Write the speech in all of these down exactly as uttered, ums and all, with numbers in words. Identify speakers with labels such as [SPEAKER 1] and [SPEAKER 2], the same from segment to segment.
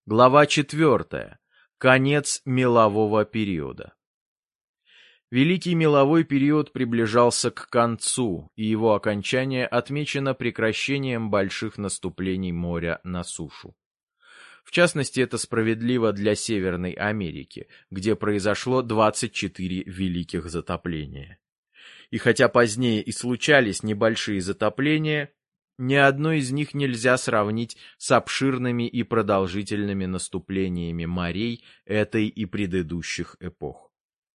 [SPEAKER 1] Глава четвертая. Конец мелового периода. Великий меловой период приближался к концу, и его окончание отмечено прекращением больших наступлений моря на сушу. В частности, это справедливо для Северной Америки, где произошло двадцать четыре великих затопления. И хотя позднее и случались небольшие затопления, ни одно из них нельзя сравнить с обширными и продолжительными наступлениями морей этой и предыдущих эпох.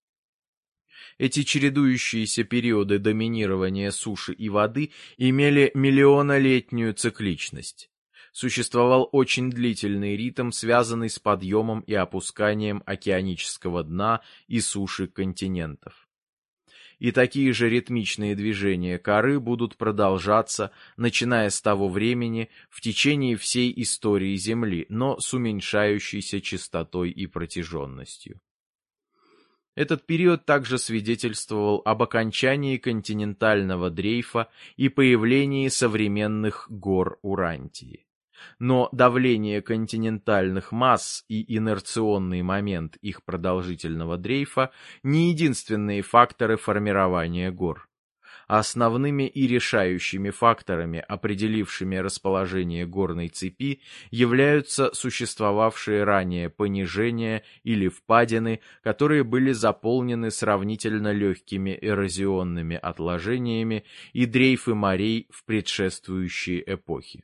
[SPEAKER 1] Эти чередующиеся периоды доминирования суши и воды имели миллионолетнюю цикличность. Существовал очень длительный ритм, связанный с подъемом и опусканием океанического дна и суши континентов. И такие же ритмичные движения коры будут продолжаться, начиная с того времени, в течение всей истории Земли, но с уменьшающейся частотой и протяженностью. Этот период также свидетельствовал об окончании континентального дрейфа и появлении современных гор Урантии. Но давление континентальных масс и инерционный момент их продолжительного дрейфа не единственные факторы формирования гор. Основными и решающими факторами, определившими расположение горной цепи, являются существовавшие ранее понижения или впадины, которые были заполнены сравнительно легкими эрозионными отложениями, и дрейфы морей в предшествующие эпохи.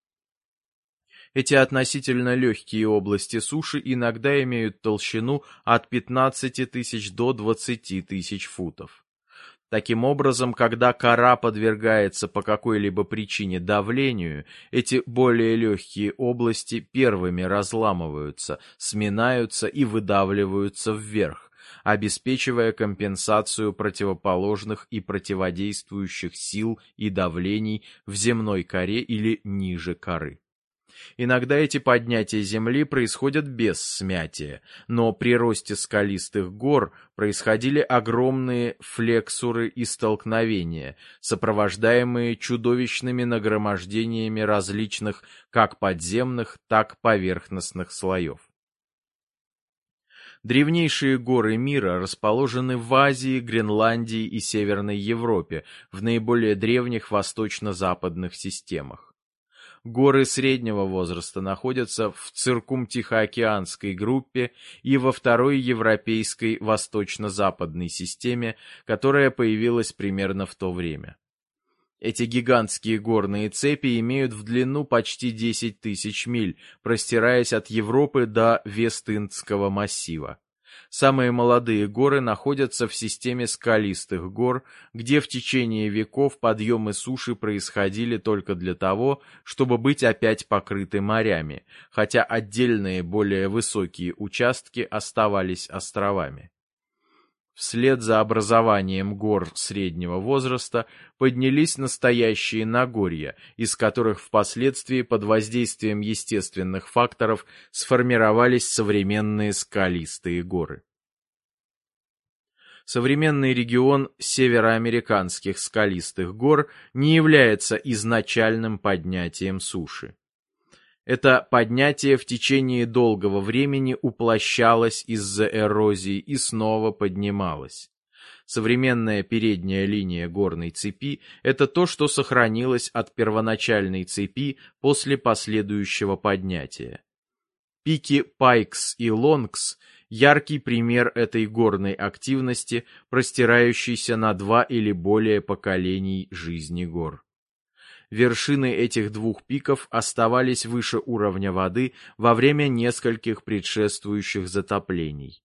[SPEAKER 1] Эти относительно легкие области суши иногда имеют толщину от пятнадцати тысяч до двадцати тысяч футов. Таким образом, когда кора подвергается по какой-либо причине давлению, эти более легкие области первыми разламываются, сминаются и выдавливаются вверх, обеспечивая компенсацию противоположных и противодействующих сил и давлений в земной коре или ниже коры. Иногда эти поднятия земли происходят без смятия, но при росте скалистых гор происходили огромные флексуры и столкновения, сопровождаемые чудовищными нагромождениями различных как подземных, так поверхностных слоев. Древнейшие горы мира расположены в Азии, Гренландии и Северной Европе, в наиболее древних восточно-западных системах. Горы среднего возраста находятся в циркумтихоокеанской группе и во второй европейской восточно-западной системе, которая появилась примерно в то время. Эти гигантские горные цепи имеют в длину почти десять тысяч миль, простираясь от Европы до Вест-Индского массива. Самые молодые горы находятся в системе скалистых гор, где в течение веков подъемы суши происходили только для того, чтобы быть опять покрыты морями, хотя отдельные более высокие участки оставались островами. Вслед за образованием гор среднего возраста поднялись настоящие Нагорья, из которых впоследствии под воздействием естественных факторов сформировались современные скалистые горы. Современный регион североамериканских скалистых гор не является изначальным поднятием суши. Это поднятие в течение долгого времени уплощалось из-за эрозии и снова поднималось. Современная передняя линия горной цепи – это то, что сохранилось от первоначальной цепи после последующего поднятия. Пики Пайкс и Лонгс – яркий пример этой горной активности, простирающейся на два или более поколений жизни гор. Вершины этих двух пиков оставались выше уровня воды во время нескольких предшествующих затоплений.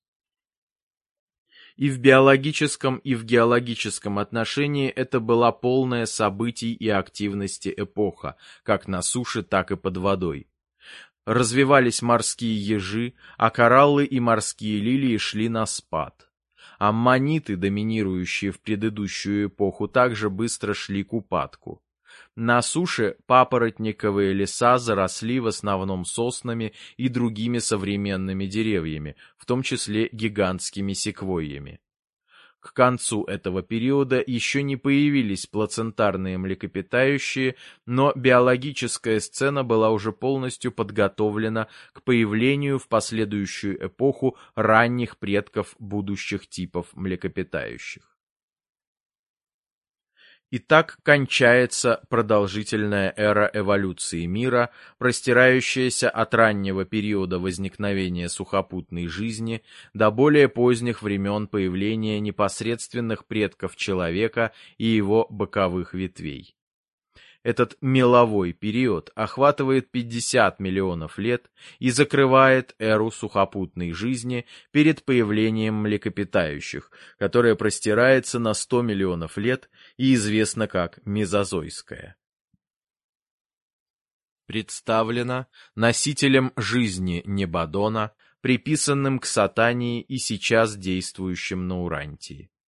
[SPEAKER 1] И в биологическом, и в геологическом отношении это была полная событий и активности эпоха, как на суше, так и под водой. Развивались морские ежи, а кораллы и морские лилии шли на спад. Аммониты, доминирующие в предыдущую эпоху, также быстро шли к упадку. На суше папоротниковые леса заросли в основном соснами и другими современными деревьями, в том числе гигантскими секвойями. К концу этого периода еще не появились плацентарные млекопитающие, но биологическая сцена была уже полностью подготовлена к появлению в последующую эпоху ранних предков будущих типов млекопитающих. И так кончается продолжительная эра эволюции мира, простирающаяся от раннего периода возникновения сухопутной жизни до более поздних времен появления непосредственных предков человека и его боковых ветвей. Этот меловой период охватывает пятьдесят миллионов лет и закрывает эру сухопутной жизни перед появлением млекопитающих, которая простирается на сто миллионов лет и известна как мезозойская. Представлена носителем жизни Небадона, приписанным к Сатании и сейчас действующим на Урантии.